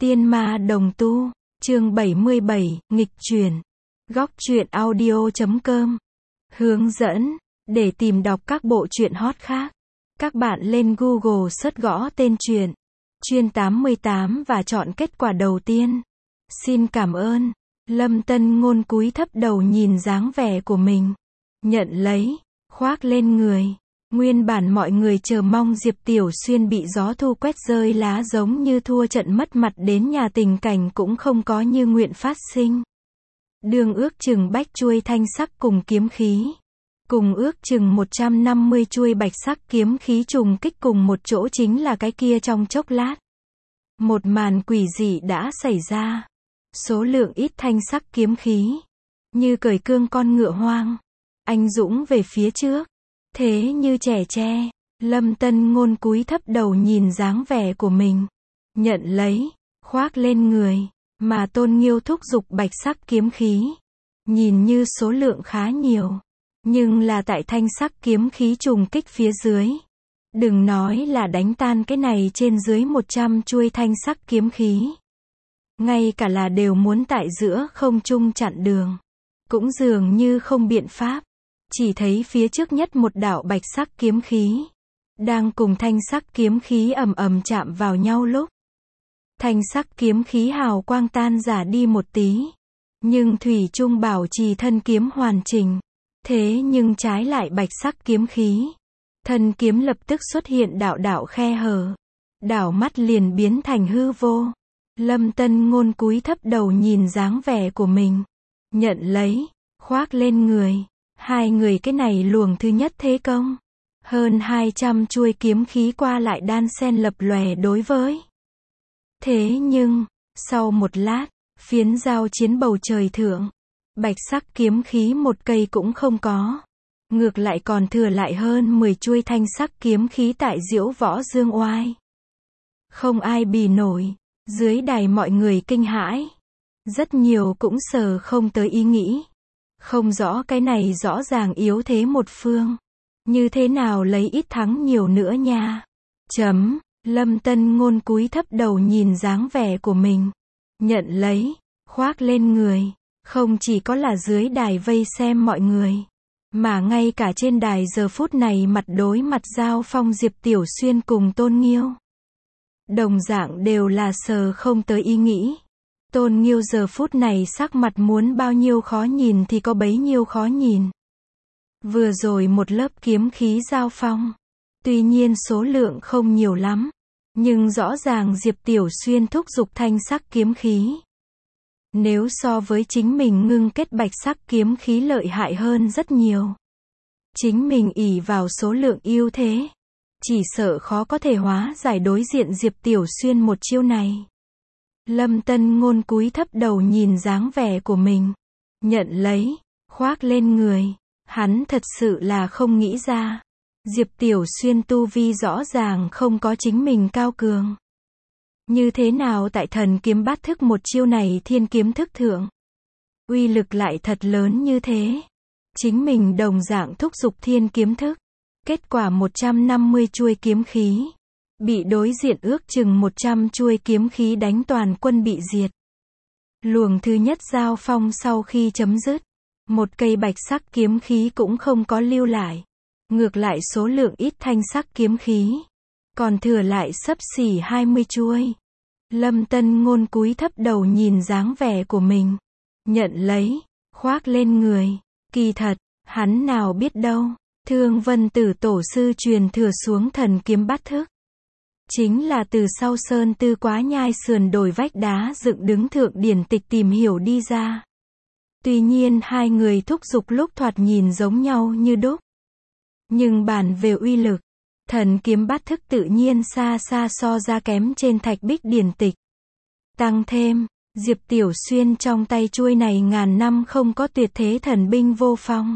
Tiên ma đồng tu, chương 77, nghịch chuyển. Góc truyện audio.com. Hướng dẫn, để tìm đọc các bộ truyện hot khác. Các bạn lên Google search gõ tên truyện, Chuyên 88 và chọn kết quả đầu tiên. Xin cảm ơn. Lâm Tân Ngôn cúi thấp đầu nhìn dáng vẻ của mình. Nhận lấy, khoác lên người. Nguyên bản mọi người chờ mong Diệp Tiểu Xuyên bị gió thu quét rơi lá giống như thua trận mất mặt đến nhà, tình cảnh cũng không có như nguyện phát sinh. Đường ước chừng bách chuôi thanh sắc cùng kiếm khí. Cùng ước chừng 150 chuôi bạch sắc kiếm khí trùng kích cùng một chỗ, chính là cái kia trong chốc lát. Một màn quỷ dị đã xảy ra. Số lượng ít thanh sắc kiếm khí, như cởi cương con ngựa hoang, anh dũng về phía trước. Thế như trẻ tre, Lâm Tân Ngôn cúi thấp đầu nhìn dáng vẻ của mình. Nhận lấy, khoác lên người, mà Tôn Nghiêu thúc giục bạch sắc kiếm khí. Nhìn như số lượng khá nhiều, nhưng là tại thanh sắc kiếm khí trùng kích phía dưới. Đừng nói là đánh tan cái này trên dưới 100 chuôi thanh sắc kiếm khí. Ngay cả là đều muốn tại giữa không trung chặn đường, cũng dường như không biện pháp. Chỉ thấy phía trước nhất một đạo bạch sắc kiếm khí, đang cùng thanh sắc kiếm khí ầm ầm chạm vào nhau lúc. Thanh sắc kiếm khí hào quang tan rã đi một tí, nhưng thủy chung bảo trì thân kiếm hoàn chỉnh. Thế nhưng trái lại bạch sắc kiếm khí, thân kiếm lập tức xuất hiện đạo đạo khe hở, đảo mắt liền biến thành hư vô. Lâm Tân Ngôn cúi thấp đầu nhìn dáng vẻ của mình. Nhận lấy, khoác lên người. Hai người cái này luồng thứ nhất thế công. Hơn 200 chuôi kiếm khí qua lại đan xen lập lòe đối với. Thế nhưng, sau một lát, phiến giao chiến bầu trời thượng, bạch sắc kiếm khí một cây cũng không có. Ngược lại còn thừa lại hơn 10 chuôi thanh sắc kiếm khí tại Diễu Võ Dương Oai. Không ai bì nổi. Dưới đài mọi người kinh hãi. Rất nhiều cũng sờ không tới ý nghĩ. Không rõ cái này rõ ràng yếu thế một phương. Như thế nào lấy ít thắng nhiều nữa nha. Lâm Tân Ngôn cúi thấp đầu nhìn dáng vẻ của mình. Nhận lấy, khoác lên người. Không chỉ có là dưới đài vây xem mọi người, mà ngay cả trên đài giờ phút này mặt đối mặt giao phong Diệp Tiểu Xuyên cùng Tôn Nghiêu. Đồng dạng đều là sờ không tới ý nghĩ. Tôn Nghiêu giờ phút này sắc mặt muốn bao nhiêu khó nhìn thì có bấy nhiêu khó nhìn. Vừa rồi một lớp kiếm khí giao phong, tuy nhiên số lượng không nhiều lắm, nhưng rõ ràng Diệp Tiểu Xuyên thúc giục thanh sắc kiếm khí. Nếu so với chính mình ngưng kết bạch sắc kiếm khí lợi hại hơn rất nhiều. Chính mình ỷ vào số lượng ưu thế, chỉ sợ khó có thể hóa giải đối diện Diệp Tiểu Xuyên một chiêu này. Lâm Tân Ngôn cúi thấp đầu nhìn dáng vẻ của mình. Nhận lấy, khoác lên người. Hắn thật sự là không nghĩ ra. Diệp Tiểu Xuyên tu vi rõ ràng không có chính mình cao cường. Như thế nào tại thần kiếm bát thức một chiêu này thiên kiếm thức thượng, uy lực lại thật lớn như thế. Chính mình đồng dạng thúc giục thiên kiếm thức. Kết quả 150 chuôi kiếm khí, bị đối diện ước chừng 100 chuôi kiếm khí đánh toàn quân bị diệt. Luồng thứ nhất giao phong sau khi chấm dứt, một cây bạch sắc kiếm khí cũng không có lưu lại. Ngược lại số lượng ít thanh sắc kiếm khí, còn thừa lại xấp xỉ 20 chuôi. Lâm Tân Ngôn cúi thấp đầu nhìn dáng vẻ của mình. Nhận lấy, khoác lên người. Kỳ thật, hắn nào biết đâu. Thương Vân Tử tổ sư truyền thừa xuống thần kiếm bát thức, chính là từ sau Sơn Tư Quá Nhai sườn đồi vách đá dựng đứng thượng điển tịch tìm hiểu đi ra. Tuy nhiên hai người thúc giục lúc thoạt nhìn giống nhau như đúc, nhưng bàn về uy lực, thần kiếm bát thức tự nhiên xa xa so ra kém trên thạch bích điển tịch. Tăng thêm, Diệp Tiểu Xuyên trong tay chuôi này ngàn năm không có tuyệt thế thần binh vô phong.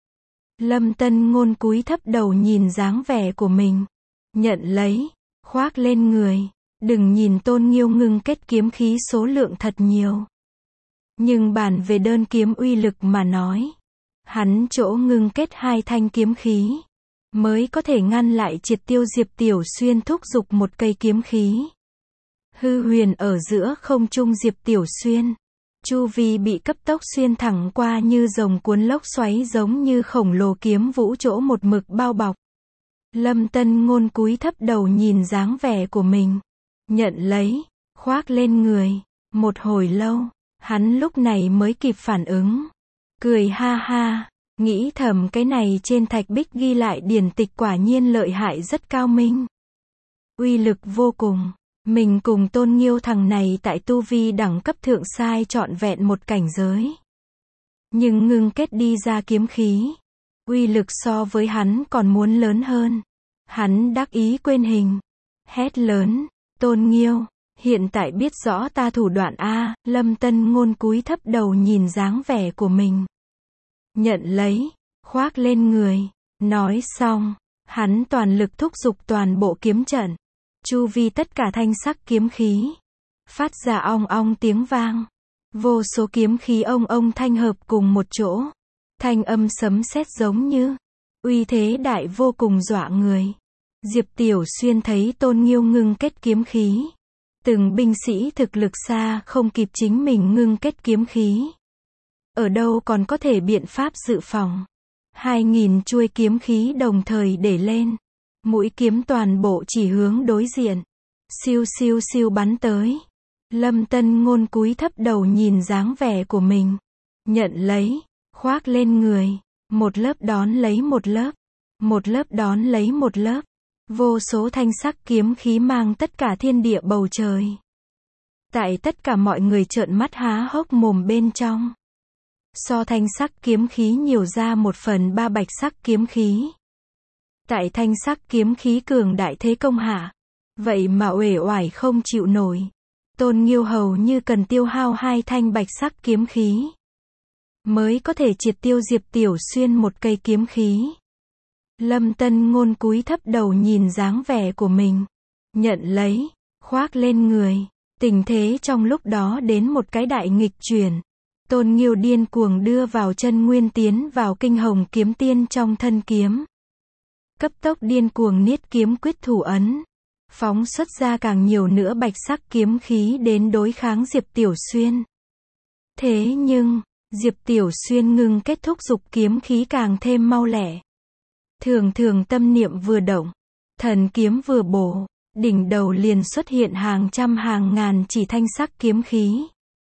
Lâm Tân Ngôn cúi thấp đầu nhìn dáng vẻ của mình. Nhận lấy, khoác lên người. Đừng nhìn Tôn Nghiêu ngưng kết kiếm khí số lượng thật nhiều, nhưng bàn về đơn kiếm uy lực mà nói, hắn chỗ ngưng kết 2 thanh kiếm khí, mới có thể ngăn lại triệt tiêu Diệp Tiểu Xuyên thúc giục một cây kiếm khí. hư huyền ở giữa không trung Diệp Tiểu Xuyên. Chu vi bị cấp tốc xuyên thẳng qua như rồng cuốn lốc xoáy, giống như khổng lồ kiếm vũ chỗ một mực bao bọc. Lâm Tân Ngôn cúi thấp đầu nhìn dáng vẻ của mình. Nhận lấy, khoác lên người. Một hồi lâu, hắn lúc này mới kịp phản ứng. Cười ha ha, nghĩ thầm cái này trên thạch bích ghi lại điển tịch quả nhiên lợi hại, rất cao minh. Uy lực vô cùng. Mình cùng Tôn Nghiêu thằng này tại tu vi đẳng cấp thượng sai trọn vẹn một cảnh giới. Nhưng ngưng kết đi ra kiếm khí, uy lực so với hắn còn muốn lớn hơn. Hắn đắc ý quên hình. Hét lớn, Tôn Nghiêu, hiện tại biết rõ ta thủ đoạn a. Lâm Tân Ngôn cúi thấp đầu nhìn dáng vẻ của mình. Nhận lấy, khoác lên người. Nói xong, hắn toàn lực thúc giục toàn bộ kiếm trận. Chu vi tất cả thanh sắc kiếm khí phát ra ong ong tiếng vang. Vô số kiếm khí ông thanh hợp cùng một chỗ. Thanh âm sấm sét giống như, uy thế đại vô cùng dọa người. Diệp Tiểu Xuyên thấy Tôn Nghiêu ngưng kết kiếm khí. Từng binh sĩ thực lực xa không kịp chính mình ngưng kết kiếm khí. Ở đâu còn có thể biện pháp dự phòng. 2000 chuôi kiếm khí đồng thời để lên. Mũi kiếm toàn bộ chỉ hướng đối diện. Siêu siêu siêu bắn tới. Lâm Tân Ngôn cúi thấp đầu nhìn dáng vẻ của mình. Nhận lấy, khoác lên người. Một lớp đón lấy một lớp. Một lớp đón lấy một lớp. Vô số thanh sắc kiếm khí mang tất cả thiên địa bầu trời. Tại tất cả mọi người trợn mắt há hốc mồm bên trong. So thanh sắc kiếm khí nhiều ra 1/3 bạch sắc kiếm khí. Tại thanh sắc kiếm khí cường đại thế công hạ, vậy mà uể oải không chịu nổi. Tôn Nghiêu hầu như cần tiêu hao 2 thanh bạch sắc kiếm khí mới có thể triệt tiêu Diệp Tiểu Xuyên một cây kiếm khí. Lâm Tân Ngôn cúi thấp đầu nhìn dáng vẻ của mình. Nhận lấy, khoác lên người. Tình thế trong lúc đó đến một cái đại nghịch chuyển. Tôn Nghiêu điên cuồng đưa vào chân nguyên tiến vào kinh hồng kiếm tiên trong thân kiếm. Cấp tốc điên cuồng niết kiếm quyết thủ ấn. Phóng xuất ra càng nhiều nữa bạch sắc kiếm khí đến đối kháng Diệp Tiểu Xuyên. Thế nhưng, Diệp Tiểu Xuyên ngưng kết thúc dục kiếm khí càng thêm mau lẹ. Thường thường tâm niệm vừa động, thần kiếm vừa bổ, đỉnh đầu liền xuất hiện hàng trăm hàng ngàn chỉ thanh sắc kiếm khí.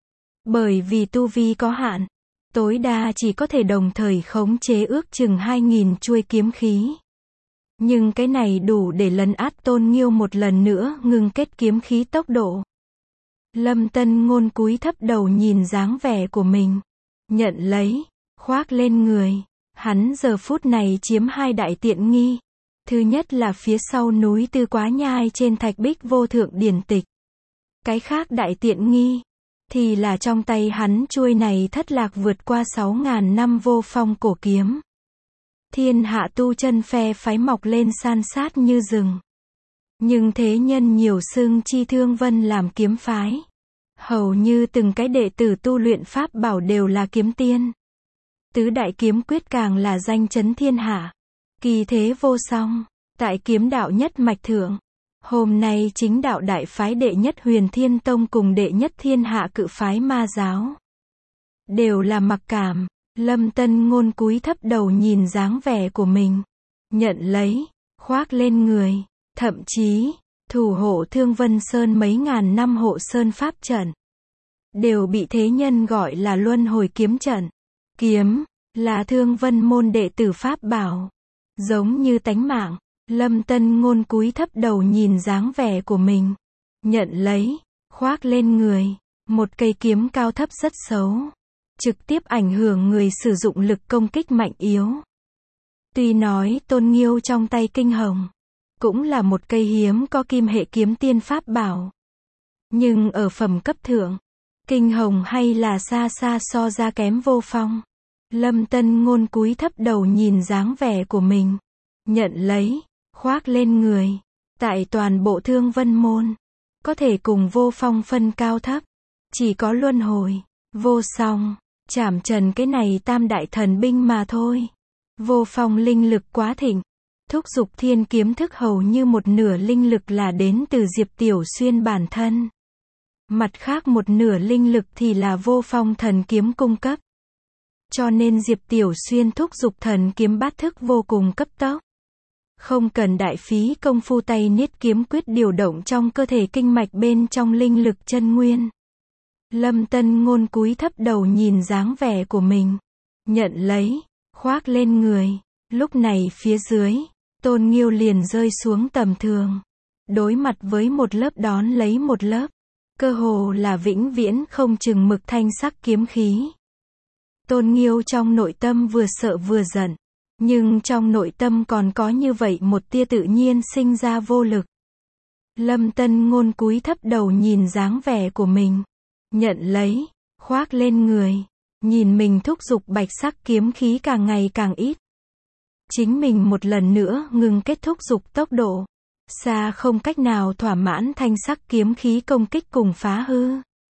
Bởi vì tu vi có hạn, tối đa chỉ có thể đồng thời khống chế ước chừng 2000 chuôi kiếm khí. Nhưng cái này đủ để lấn át Tôn Nghiêu một lần nữa ngưng kết kiếm khí tốc độ. Lâm Tân Ngôn cúi thấp đầu nhìn dáng vẻ của mình. Nhận lấy, khoác lên người. Hắn giờ phút này chiếm 2 đại tiện nghi. Thứ nhất là phía sau núi Tư Quá Nhai trên thạch bích vô thượng điển tịch. Cái khác đại tiện nghi thì là trong tay hắn chuôi này thất lạc vượt qua 6000 năm vô phong cổ kiếm. Thiên hạ tu chân phe phái mọc lên san sát như rừng. Nhưng thế nhân nhiều xưng chi Thương Vân làm kiếm phái. Hầu như từng cái đệ tử tu luyện pháp bảo đều là kiếm tiên. Tứ đại kiếm quyết càng là danh chấn thiên hạ. Kỳ thế vô song. Tại kiếm đạo nhất mạch thượng, hôm nay chính đạo đại phái đệ nhất Huyền Thiên Tông cùng đệ nhất thiên hạ cự phái Ma giáo đều là mặc cảm. Lâm Tân Ngôn cúi thấp đầu nhìn dáng vẻ của mình. Nhận lấy, khoác lên người. Thậm chí, thủ hộ Thương Vân Sơn mấy ngàn năm hộ sơn pháp trận đều bị thế nhân gọi là luân hồi kiếm trận. Kiếm là Thương Vân môn đệ tử pháp bảo, giống như tánh mạng. Lâm Tân Ngôn cúi thấp đầu nhìn dáng vẻ của mình. Nhận lấy, khoác lên người. Một cây kiếm cao thấp rất xấu, trực tiếp ảnh hưởng người sử dụng lực công kích mạnh yếu. Tuy nói Tôn Nghiêu trong tay kinh hồng cũng là một cây hiếm có kim hệ kiếm tiên pháp bảo, nhưng ở phẩm cấp thượng, kinh hồng hay là xa xa so ra kém vô phong. Lâm Tân Ngôn cúi thấp đầu nhìn dáng vẻ của mình. Nhận lấy, khoác lên người. Tại toàn bộ Thương Vân môn, có thể cùng vô phong phân cao thấp, chỉ có luân hồi, vô song, trảm trần cái này tam đại thần binh mà thôi. Vô phong linh lực quá thịnh, thúc dục thiên kiếm thức hầu như một nửa linh lực là đến từ Diệp Tiểu Xuyên bản thân. Mặt khác một nửa linh lực thì là vô phong thần kiếm cung cấp. Cho nên Diệp Tiểu Xuyên thúc giục thần kiếm bát thức vô cùng cấp tốc. Không cần đại phí công phu tay niết kiếm quyết điều động trong cơ thể kinh mạch bên trong linh lực chân nguyên. Lâm Tân Ngôn cúi thấp đầu nhìn dáng vẻ của mình. Nhận lấy, khoác lên người. Lúc này phía dưới, Tôn Nghiêu liền rơi xuống tầm thường. Đối mặt với một lớp đón lấy một lớp. Cơ hồ là vĩnh viễn không chừng mực thanh sắc kiếm khí. Tôn Nghiêu trong nội tâm vừa sợ vừa giận. Nhưng trong nội tâm còn có như vậy một tia tự nhiên sinh ra vô lực. Lâm Tân Ngôn cúi thấp đầu nhìn dáng vẻ của mình. Nhận lấy, khoác lên người. Nhìn mình thúc giục bạch sắc kiếm khí càng ngày càng ít. Chính mình một lần nữa ngừng kết thúc giục tốc độ. Xa không cách nào thỏa mãn thanh sắc kiếm khí công kích cùng phá hư.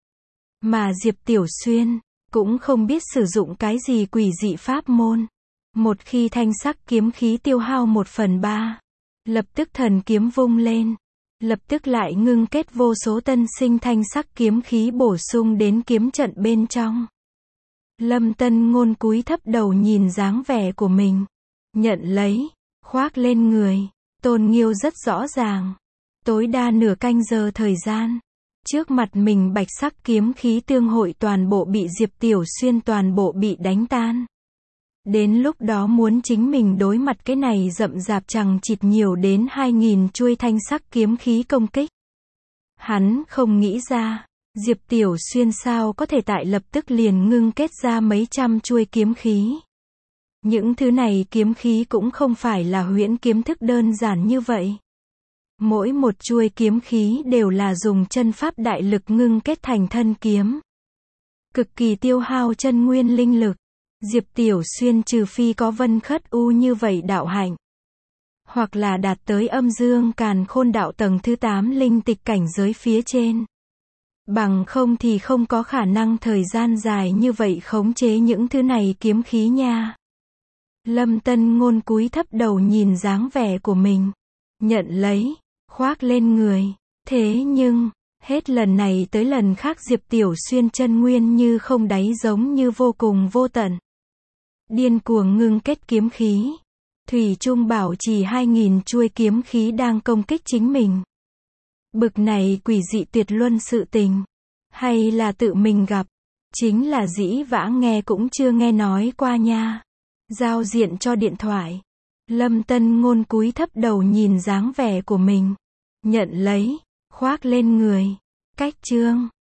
Mà Diệp Tiểu Xuyên cũng không biết sử dụng cái gì quỷ dị pháp môn. Một khi thanh sắc kiếm khí tiêu hao 1/3, lập tức thần kiếm vung lên. Lập tức lại ngưng kết vô số tân sinh thanh sắc kiếm khí bổ sung đến kiếm trận bên trong. Lâm Tân Ngôn cúi thấp đầu nhìn dáng vẻ của mình. Nhận lấy, khoác lên người. Tôn Nghiêu rất rõ ràng. Tối đa nửa canh giờ thời gian. Trước mặt mình bạch sắc kiếm khí tương hội toàn bộ bị Diệp Tiểu Xuyên toàn bộ bị đánh tan. Đến lúc đó muốn chính mình đối mặt cái này rậm rạp chằng chịt nhiều đến 2000 chuôi thanh sắc kiếm khí công kích. Hắn không nghĩ ra, Diệp Tiểu Xuyên sao có thể tại lập tức liền ngưng kết ra mấy trăm chuôi kiếm khí. Những thứ này kiếm khí cũng không phải là huyễn kiếm thức đơn giản như vậy. Mỗi một chuôi kiếm khí đều là dùng chân pháp đại lực ngưng kết thành thân kiếm. Cực kỳ tiêu hao chân nguyên linh lực. Diệp Tiểu Xuyên trừ phi có Vân Khất U như vậy đạo hạnh. Hoặc là đạt tới âm dương càn khôn đạo tầng thứ 8 linh tịch cảnh giới phía trên. Bằng không thì không có khả năng thời gian dài như vậy khống chế những thứ này kiếm khí nha. Lâm Tân Ngôn cúi thấp đầu nhìn dáng vẻ của mình. Nhận lấy, khoác lên người. Thế nhưng, hết lần này tới lần khác Diệp Tiểu Xuyên chân nguyên như không đáy giống như vô cùng vô tận. Điên cuồng ngưng kết kiếm khí. Thủy chung bảo trì 2000 chuôi kiếm khí đang công kích chính mình. Bực này quỷ dị tuyệt luân sự tình. Hay là tự mình gặp. Chính là dĩ vãng nghe cũng chưa nghe nói qua nha. Giao diện cho điện thoại. Lâm Tân Ngôn cúi thấp đầu nhìn dáng vẻ của mình. Nhận lấy, khoác lên người. Cách chương